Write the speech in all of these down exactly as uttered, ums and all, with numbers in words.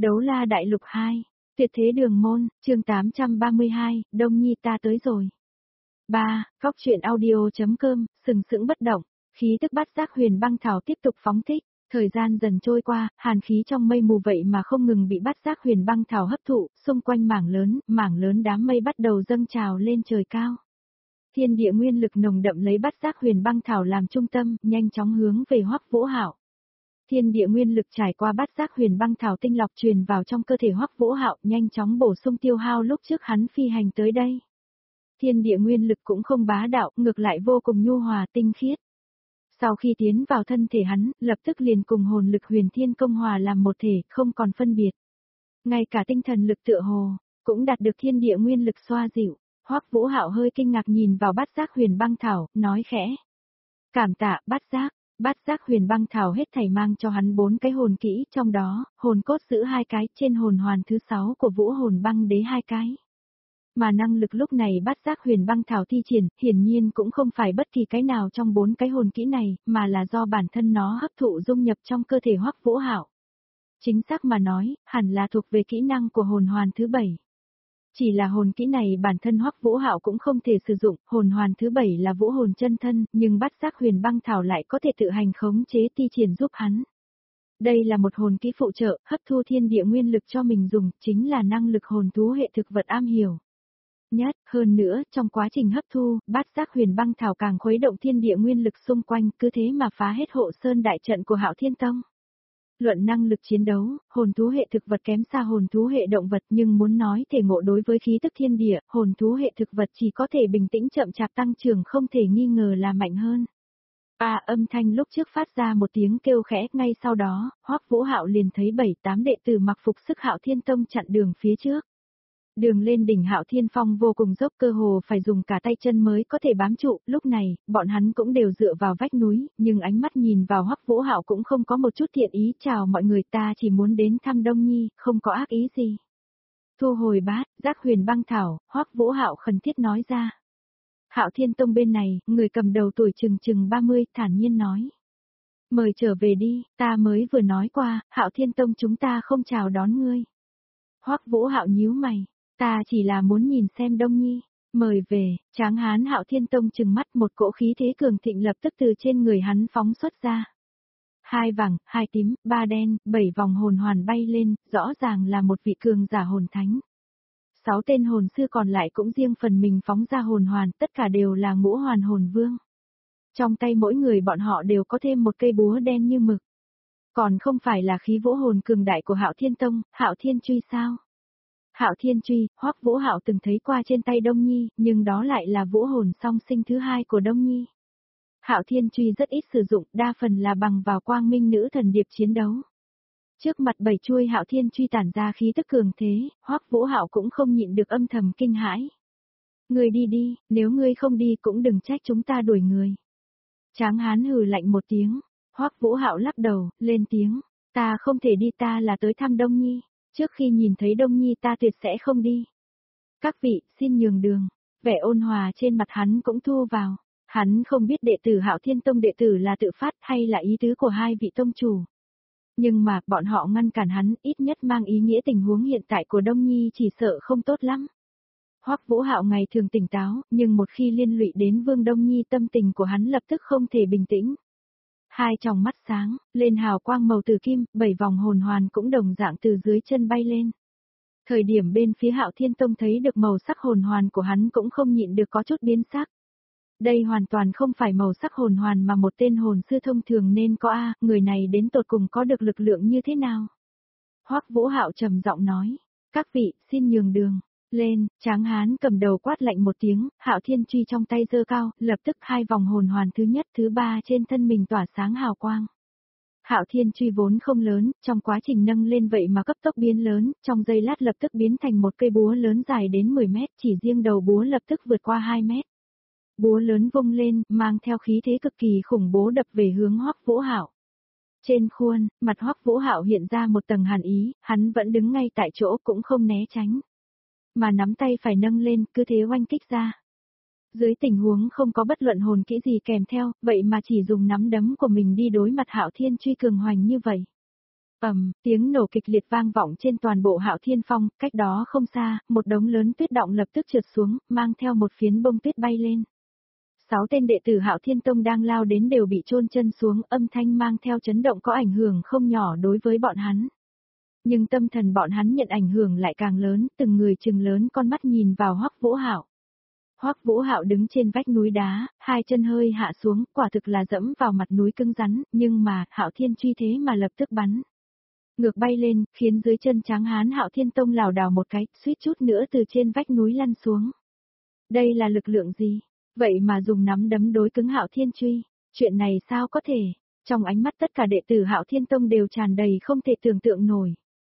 Đấu la đại lục hai, tuyệt thế đường môn, chương tám trăm ba mươi hai, Đông Nhi ta tới rồi. ba. Góc truyện audio.com, sừng sững bất động, khí tức bát giác huyền băng thảo tiếp tục phóng thích, thời gian dần trôi qua, hàn khí trong mây mù vậy mà không ngừng bị bát giác huyền băng thảo hấp thụ, xung quanh mảng lớn, mảng lớn đám mây bắt đầu dâng trào lên trời cao. Thiên địa nguyên lực nồng đậm lấy bát giác huyền băng thảo làm trung tâm, nhanh chóng hướng về Hoắc Vũ Hạo. Thiên địa nguyên lực trải qua bát giác huyền băng thảo tinh lọc truyền vào trong cơ thể Hoắc Vũ Hạo, nhanh chóng bổ sung tiêu hao lúc trước hắn phi hành tới đây. Thiên địa nguyên lực cũng không bá đạo, ngược lại vô cùng nhu hòa tinh khiết. Sau khi tiến vào thân thể hắn, lập tức liền cùng hồn lực huyền thiên công hòa làm một thể, không còn phân biệt. Ngay cả tinh thần lực tựa hồ, cũng đạt được thiên địa nguyên lực xoa dịu. Hoắc Vũ Hạo hơi kinh ngạc nhìn vào bát giác huyền băng thảo, nói khẽ. Cảm tạ, bát giác. Bát giác huyền băng thảo hết thảy mang cho hắn bốn cái hồn kỹ, trong đó, hồn cốt giữ hai cái, trên hồn hoàn thứ sáu của vũ hồn băng đế hai cái. Mà năng lực lúc này bát giác huyền băng thảo thi triển, hiển nhiên cũng không phải bất kỳ cái nào trong bốn cái hồn kỹ này, mà là do bản thân nó hấp thụ dung nhập trong cơ thể Hoắc Vũ Hạo. Chính xác mà nói, hẳn là thuộc về kỹ năng của hồn hoàn thứ bảy. Chỉ là hồn kỹ này bản thân Hoắc Vũ Hạo cũng không thể sử dụng, hồn hoàn thứ bảy là vũ hồn chân thân, nhưng bát giác huyền băng thảo lại có thể tự hành khống chế thi triển giúp hắn. Đây là một hồn kỹ phụ trợ, hấp thu thiên địa nguyên lực cho mình dùng, chính là năng lực hồn thú hệ thực vật am hiểu. Nhất, hơn nữa, trong quá trình hấp thu, bát giác huyền băng thảo càng khuấy động thiên địa nguyên lực xung quanh, cứ thế mà phá hết hộ sơn đại trận của Hạo Thiên Tông. Luận năng lực chiến đấu, hồn thú hệ thực vật kém xa hồn thú hệ động vật, nhưng muốn nói thể ngộ đối với khí tức thiên địa, hồn thú hệ thực vật chỉ có thể bình tĩnh chậm chạp tăng trưởng, không thể nghi ngờ là mạnh hơn. À, âm thanh lúc trước phát ra một tiếng kêu khẽ, ngay sau đó, Hoắc Vũ Hạo liền thấy bảy tám đệ tử mặc phục sức Hạo Thiên Tông chặn đường phía trước. Đường lên đỉnh Hạo Thiên Phong vô cùng dốc, cơ hồ phải dùng cả tay chân mới có thể bám trụ, lúc này, bọn hắn cũng đều dựa vào vách núi, nhưng ánh mắt nhìn vào Hoắc Vũ Hạo cũng không có một chút thiện ý. Chào mọi người, ta chỉ muốn đến thăm Đông Nhi, không có ác ý gì. Thu hồi bát giác huyền băng thảo, Hoắc Vũ Hạo khẩn thiết nói ra. Hạo Thiên Tông bên này, người cầm đầu tuổi chừng chừng ba mươi, thản nhiên nói. Mời trở về đi, ta mới vừa nói qua, Hạo Thiên Tông chúng ta không chào đón ngươi. Hoắc Vũ Hạo nhíu mày. Ta chỉ là muốn nhìn xem Đông Nhi, mời về. Tráng hán Hạo Thiên Tông trừng mắt, một cỗ khí thế cường thịnh lập tức từ trên người hắn phóng xuất ra. Hai vàng, hai tím, ba đen, bảy vòng hồn hoàn bay lên, rõ ràng là một vị cường giả hồn thánh. Sáu tên hồn sư còn lại cũng riêng phần mình phóng ra hồn hoàn, tất cả đều là ngũ hoàn hồn vương. Trong tay mỗi người bọn họ đều có thêm một cây búa đen như mực. Còn không phải là khí vũ hồn cường đại của Hạo Thiên Tông, Hạo Thiên Truy sao? Hạo Thiên Truy, Hoắc Vũ Hạo từng thấy qua trên tay Đông Nhi, nhưng đó lại là vũ hồn song sinh thứ hai của Đông Nhi. Hạo Thiên Truy rất ít sử dụng, đa phần là bằng vào quang minh nữ thần điệp chiến đấu. Trước mặt bảy chuôi Hạo Thiên Truy tản ra khí tức cường thế, Hoắc Vũ Hạo cũng không nhịn được âm thầm kinh hãi. Ngươi đi đi, nếu ngươi không đi cũng đừng trách chúng ta đuổi người. Tráng hán hừ lạnh một tiếng, Hoắc Vũ Hạo lắc đầu, lên tiếng, ta không thể đi, ta là tới thăm Đông Nhi. Trước khi nhìn thấy Đông Nhi ta tuyệt sẽ không đi. Các vị, xin nhường đường. Vẻ ôn hòa trên mặt hắn cũng thu vào. Hắn không biết đệ tử Hạo Thiên Tông đệ tử là tự phát hay là ý tứ của hai vị tông chủ. Nhưng mà, bọn họ ngăn cản hắn, ít nhất mang ý nghĩa tình huống hiện tại của Đông Nhi chỉ sợ không tốt lắm. Hoắc Vũ Hạo ngày thường tỉnh táo, nhưng một khi liên lụy đến Vương Đông Nhi, tâm tình của hắn lập tức không thể bình tĩnh. Hai tròng mắt sáng, lên hào quang màu tử kim, bảy vòng hồn hoàn cũng đồng dạng từ dưới chân bay lên. Thời điểm bên phía Hạo Thiên Tông thấy được màu sắc hồn hoàn của hắn cũng không nhịn được có chút biến sắc. Đây hoàn toàn không phải màu sắc hồn hoàn mà một tên hồn sư thông thường nên có a, người này đến tột cùng có được lực lượng như thế nào? Hoắc Vũ Hạo trầm giọng nói, các vị, xin nhường đường. Lên, tráng hán cầm đầu quát lạnh một tiếng, Hạo Thiên Truy trong tay giơ cao, lập tức hai vòng hồn hoàn thứ nhất thứ ba trên thân mình tỏa sáng hào quang. Hạo Thiên Truy vốn không lớn, trong quá trình nâng lên vậy mà cấp tốc biến lớn, trong giây lát lập tức biến thành một cây búa lớn dài đến mười mét, chỉ riêng đầu búa lập tức vượt qua hai mét. Búa lớn vung lên, mang theo khí thế cực kỳ khủng bố đập về hướng Hoắc Vũ Hạo. Trên khuôn, mặt Hoắc Vũ Hạo hiện ra một tầng hàn ý, hắn vẫn đứng ngay tại chỗ cũng không né tránh. Mà nắm tay phải nâng lên, cứ thế oanh kích ra. Dưới tình huống không có bất luận hồn kỹ gì kèm theo, vậy mà chỉ dùng nắm đấm của mình đi đối mặt Hạo Thiên Truy cường hoành như vậy. Ầm, tiếng nổ kịch liệt vang vọng trên toàn bộ Hạo Thiên Phong, cách đó không xa, một đống lớn tuyết động lập tức trượt xuống, mang theo một phiến bông tuyết bay lên. Sáu tên đệ tử Hạo Thiên Tông đang lao đến đều bị chôn chân xuống, âm thanh mang theo chấn động có ảnh hưởng không nhỏ đối với bọn hắn. Nhưng tâm thần bọn hắn nhận ảnh hưởng lại càng lớn, từng người trừng lớn con mắt nhìn vào Hoắc Vũ Hạo. Hoắc Vũ Hạo đứng trên vách núi đá, hai chân hơi hạ xuống, quả thực là dẫm vào mặt núi cứng rắn, nhưng mà, Hạo Thiên truy thế mà lập tức bắn ngược bay lên, khiến dưới chân tráng hán Hạo Thiên Tông lảo đảo một cái, suýt chút nữa từ trên vách núi lăn xuống. Đây là lực lượng gì? Vậy mà dùng nắm đấm đối cứng Hạo Thiên truy, chuyện này sao có thể? Trong ánh mắt tất cả đệ tử Hạo Thiên Tông đều tràn đầy không thể tưởng tượng nổi.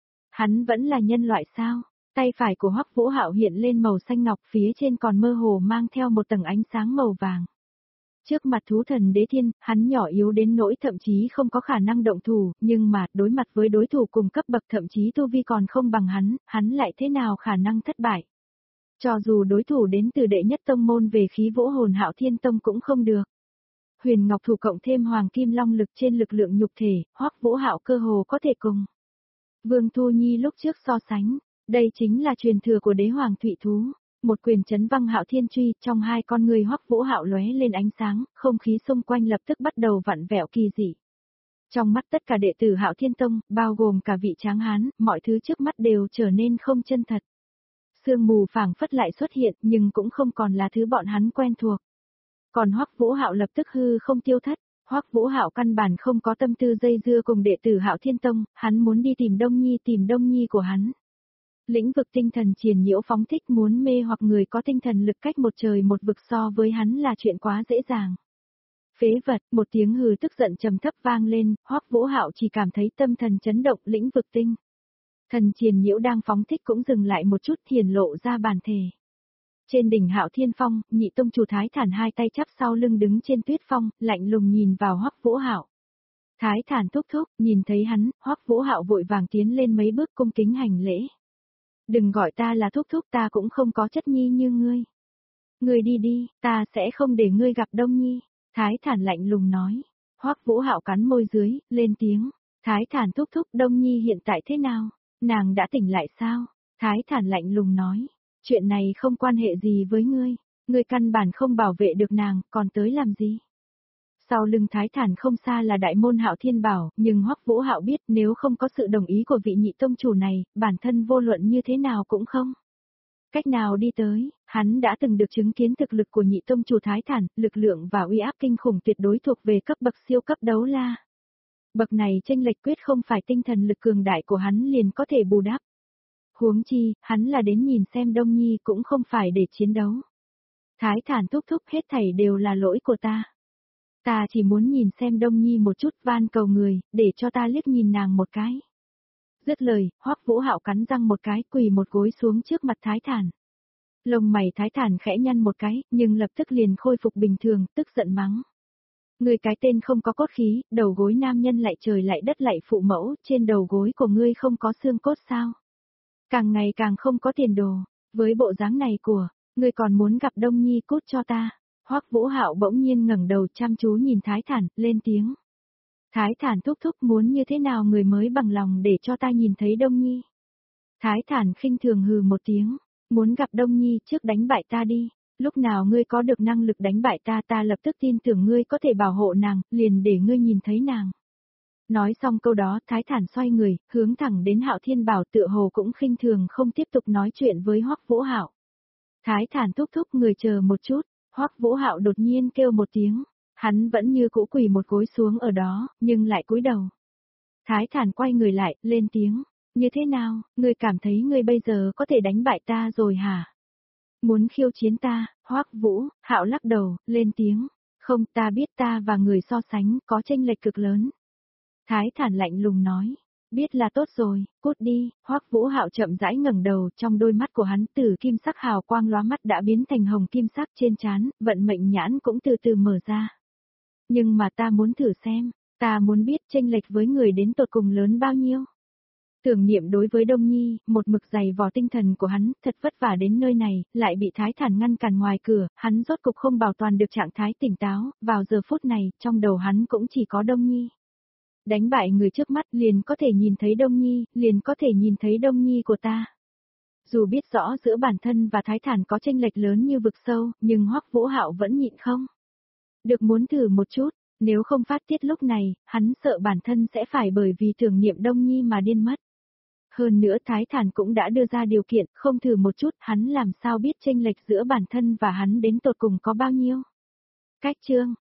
Hắn vẫn là nhân loại sao? Tay phải của Hoắc Vũ Hạo hiện lên màu xanh ngọc, phía trên còn mơ hồ mang theo một tầng ánh sáng màu vàng. Trước mặt thú thần đế thiên, hắn nhỏ yếu đến nỗi thậm chí không có khả năng động thủ, nhưng mà, đối mặt với đối thủ cùng cấp bậc thậm chí tu vi còn không bằng hắn, hắn lại thế nào khả năng thất bại. Cho dù đối thủ đến từ đệ nhất tông môn về khí vũ hồn Hạo Thiên Tông cũng không được. Huyền Ngọc Thủ cộng thêm Hoàng Kim Long lực trên lực lượng nhục thể, Hoắc Vũ Hạo cơ hồ có thể cùng Vương Thu Nhi lúc trước so sánh, đây chính là truyền thừa của đế hoàng thụy thú. Một quyền chấn văng Hạo Thiên truy, trong hai con người Hoắc Vũ Hạo lóe lên ánh sáng, không khí xung quanh lập tức bắt đầu vặn vẹo kỳ dị. Trong mắt tất cả đệ tử Hạo Thiên Tông, bao gồm cả vị tráng hán, mọi thứ trước mắt đều trở nên không chân thật. Sương mù phảng phất lại xuất hiện, nhưng cũng không còn là thứ bọn hắn quen thuộc. Còn Hoắc Vũ Hạo lập tức hư không tiêu thất. Hoắc Vũ Hạo căn bản không có tâm tư dây dưa cùng đệ tử Hạo Thiên Tông, hắn muốn đi tìm Đông Nhi, tìm Đông Nhi của hắn. Lĩnh vực tinh thần triền nhiễu phóng thích muốn mê hoặc người có tinh thần lực cách một trời một vực so với hắn là chuyện quá dễ dàng. Phế vật, một tiếng hừ tức giận trầm thấp vang lên, Hoắc Vũ Hạo chỉ cảm thấy tâm thần chấn động, lĩnh vực tinh thần triền nhiễu đang phóng thích cũng dừng lại một chút, hiển lộ ra bản thể. Trên đỉnh Hạo Thiên Phong, nhị tông chủ Thái Thản hai tay chắp sau lưng đứng trên tuyết phong, lạnh lùng nhìn vào Hoắc Vũ Hạo. Thái Thản thúc thúc, nhìn thấy hắn, Hoắc Vũ Hạo vội vàng tiến lên mấy bước cung kính hành lễ. Đừng gọi ta là thúc thúc, ta cũng không có chất nhi như ngươi. Ngươi đi đi, ta sẽ không để ngươi gặp Đông Nhi. Thái Thản lạnh lùng nói. Hoắc Vũ Hạo cắn môi dưới, lên tiếng. Thái Thản thúc thúc, Đông Nhi hiện tại thế nào? Nàng đã tỉnh lại sao? Thái Thản lạnh lùng nói. Chuyện này không quan hệ gì với ngươi. Ngươi căn bản không bảo vệ được nàng, còn tới làm gì? Sau lưng Thái Thản không xa là đại môn Hạo Thiên Bảo, nhưng Hoắc Vũ Hạo biết nếu không có sự đồng ý của vị nhị tông chủ này, bản thân vô luận như thế nào cũng không cách nào đi tới. Hắn đã từng được chứng kiến thực lực của nhị tông chủ Thái Thản, lực lượng và uy áp kinh khủng tuyệt đối thuộc về cấp bậc siêu cấp đấu la. Bậc này chênh lệch quyết không phải tinh thần lực cường đại của hắn liền có thể bù đắp. Huống chi, hắn là đến nhìn xem Đông Nhi cũng không phải để chiến đấu. Thái Thản thúc thúc, hết thảy đều là lỗi của ta. Ta chỉ muốn nhìn xem Đông Nhi một chút, van cầu người, để cho ta liếc nhìn nàng một cái. Dứt lời, Hoắc Vũ Hạo cắn răng một cái, quỳ một gối xuống trước mặt Thái Thản. Lông mày Thái Thản khẽ nhăn một cái, nhưng lập tức liền khôi phục bình thường, tức giận mắng. Ngươi cái tên không có cốt khí, đầu gối nam nhân lại trời lại đất lại phụ mẫu, trên đầu gối của ngươi không có xương cốt sao? Càng ngày càng không có tiền đồ, với bộ dáng này của, ngươi còn muốn gặp Đông Nhi, cút cho ta. Hoắc Vũ Hạo bỗng nhiên ngẩng đầu chăm chú nhìn Thái Thản, lên tiếng. Thái Thản thúc thúc, muốn như thế nào người mới bằng lòng để cho ta nhìn thấy Đông Nhi? Thái Thản khinh thường hừ một tiếng, muốn gặp Đông Nhi trước đánh bại ta đi, lúc nào ngươi có được năng lực đánh bại ta ta lập tức tin tưởng ngươi có thể bảo hộ nàng, liền để ngươi nhìn thấy nàng. Nói xong câu đó, Thái Thản xoay người, hướng thẳng đến Hạo Thiên Bảo, tựa hồ cũng khinh thường không tiếp tục nói chuyện với Hoắc Vũ Hạo. Thái Thản thúc thúc, người chờ một chút. Hoắc Vũ Hạo đột nhiên kêu một tiếng, hắn vẫn như cũ quỳ một gối xuống ở đó, nhưng lại cúi đầu. Thái Thản quay người lại, lên tiếng, như thế nào, ngươi cảm thấy ngươi bây giờ có thể đánh bại ta rồi hả? Muốn khiêu chiến ta? Hoắc Vũ Hạo lắc đầu, lên tiếng, không, ta biết ta và người so sánh có chênh lệch cực lớn. Thái Thản lạnh lùng nói. Biết là tốt rồi, cút đi. Hoắc Vũ Hạo chậm rãi ngẩng đầu, trong đôi mắt của hắn từ kim sắc hào quang lóa mắt đã biến thành hồng kim sắc, trên trán, vận mệnh nhãn cũng từ từ mở ra. Nhưng mà ta muốn thử xem, ta muốn biết chênh lệch với người đến tột cùng lớn bao nhiêu. Tưởng niệm đối với Đông Nhi, một mực dày vò tinh thần của hắn, thật vất vả đến nơi này, lại bị Thái Thản ngăn cản ngoài cửa, hắn rốt cục không bảo toàn được trạng thái tỉnh táo, vào giờ phút này, trong đầu hắn cũng chỉ có Đông Nhi. Đánh bại người trước mắt liền có thể nhìn thấy Đông Nhi, liền có thể nhìn thấy Đông Nhi của ta. Dù biết rõ giữa bản thân và Thái Thản có chênh lệch lớn như vực sâu, nhưng Hoắc Vũ Hạo vẫn nhịn không. Được muốn thử một chút, nếu không phát tiết lúc này, hắn sợ bản thân sẽ phải bởi vì tưởng niệm Đông Nhi mà điên mất. Hơn nữa Thái Thản cũng đã đưa ra điều kiện, không thử một chút, hắn làm sao biết chênh lệch giữa bản thân và hắn đến tột cùng có bao nhiêu. Cách chương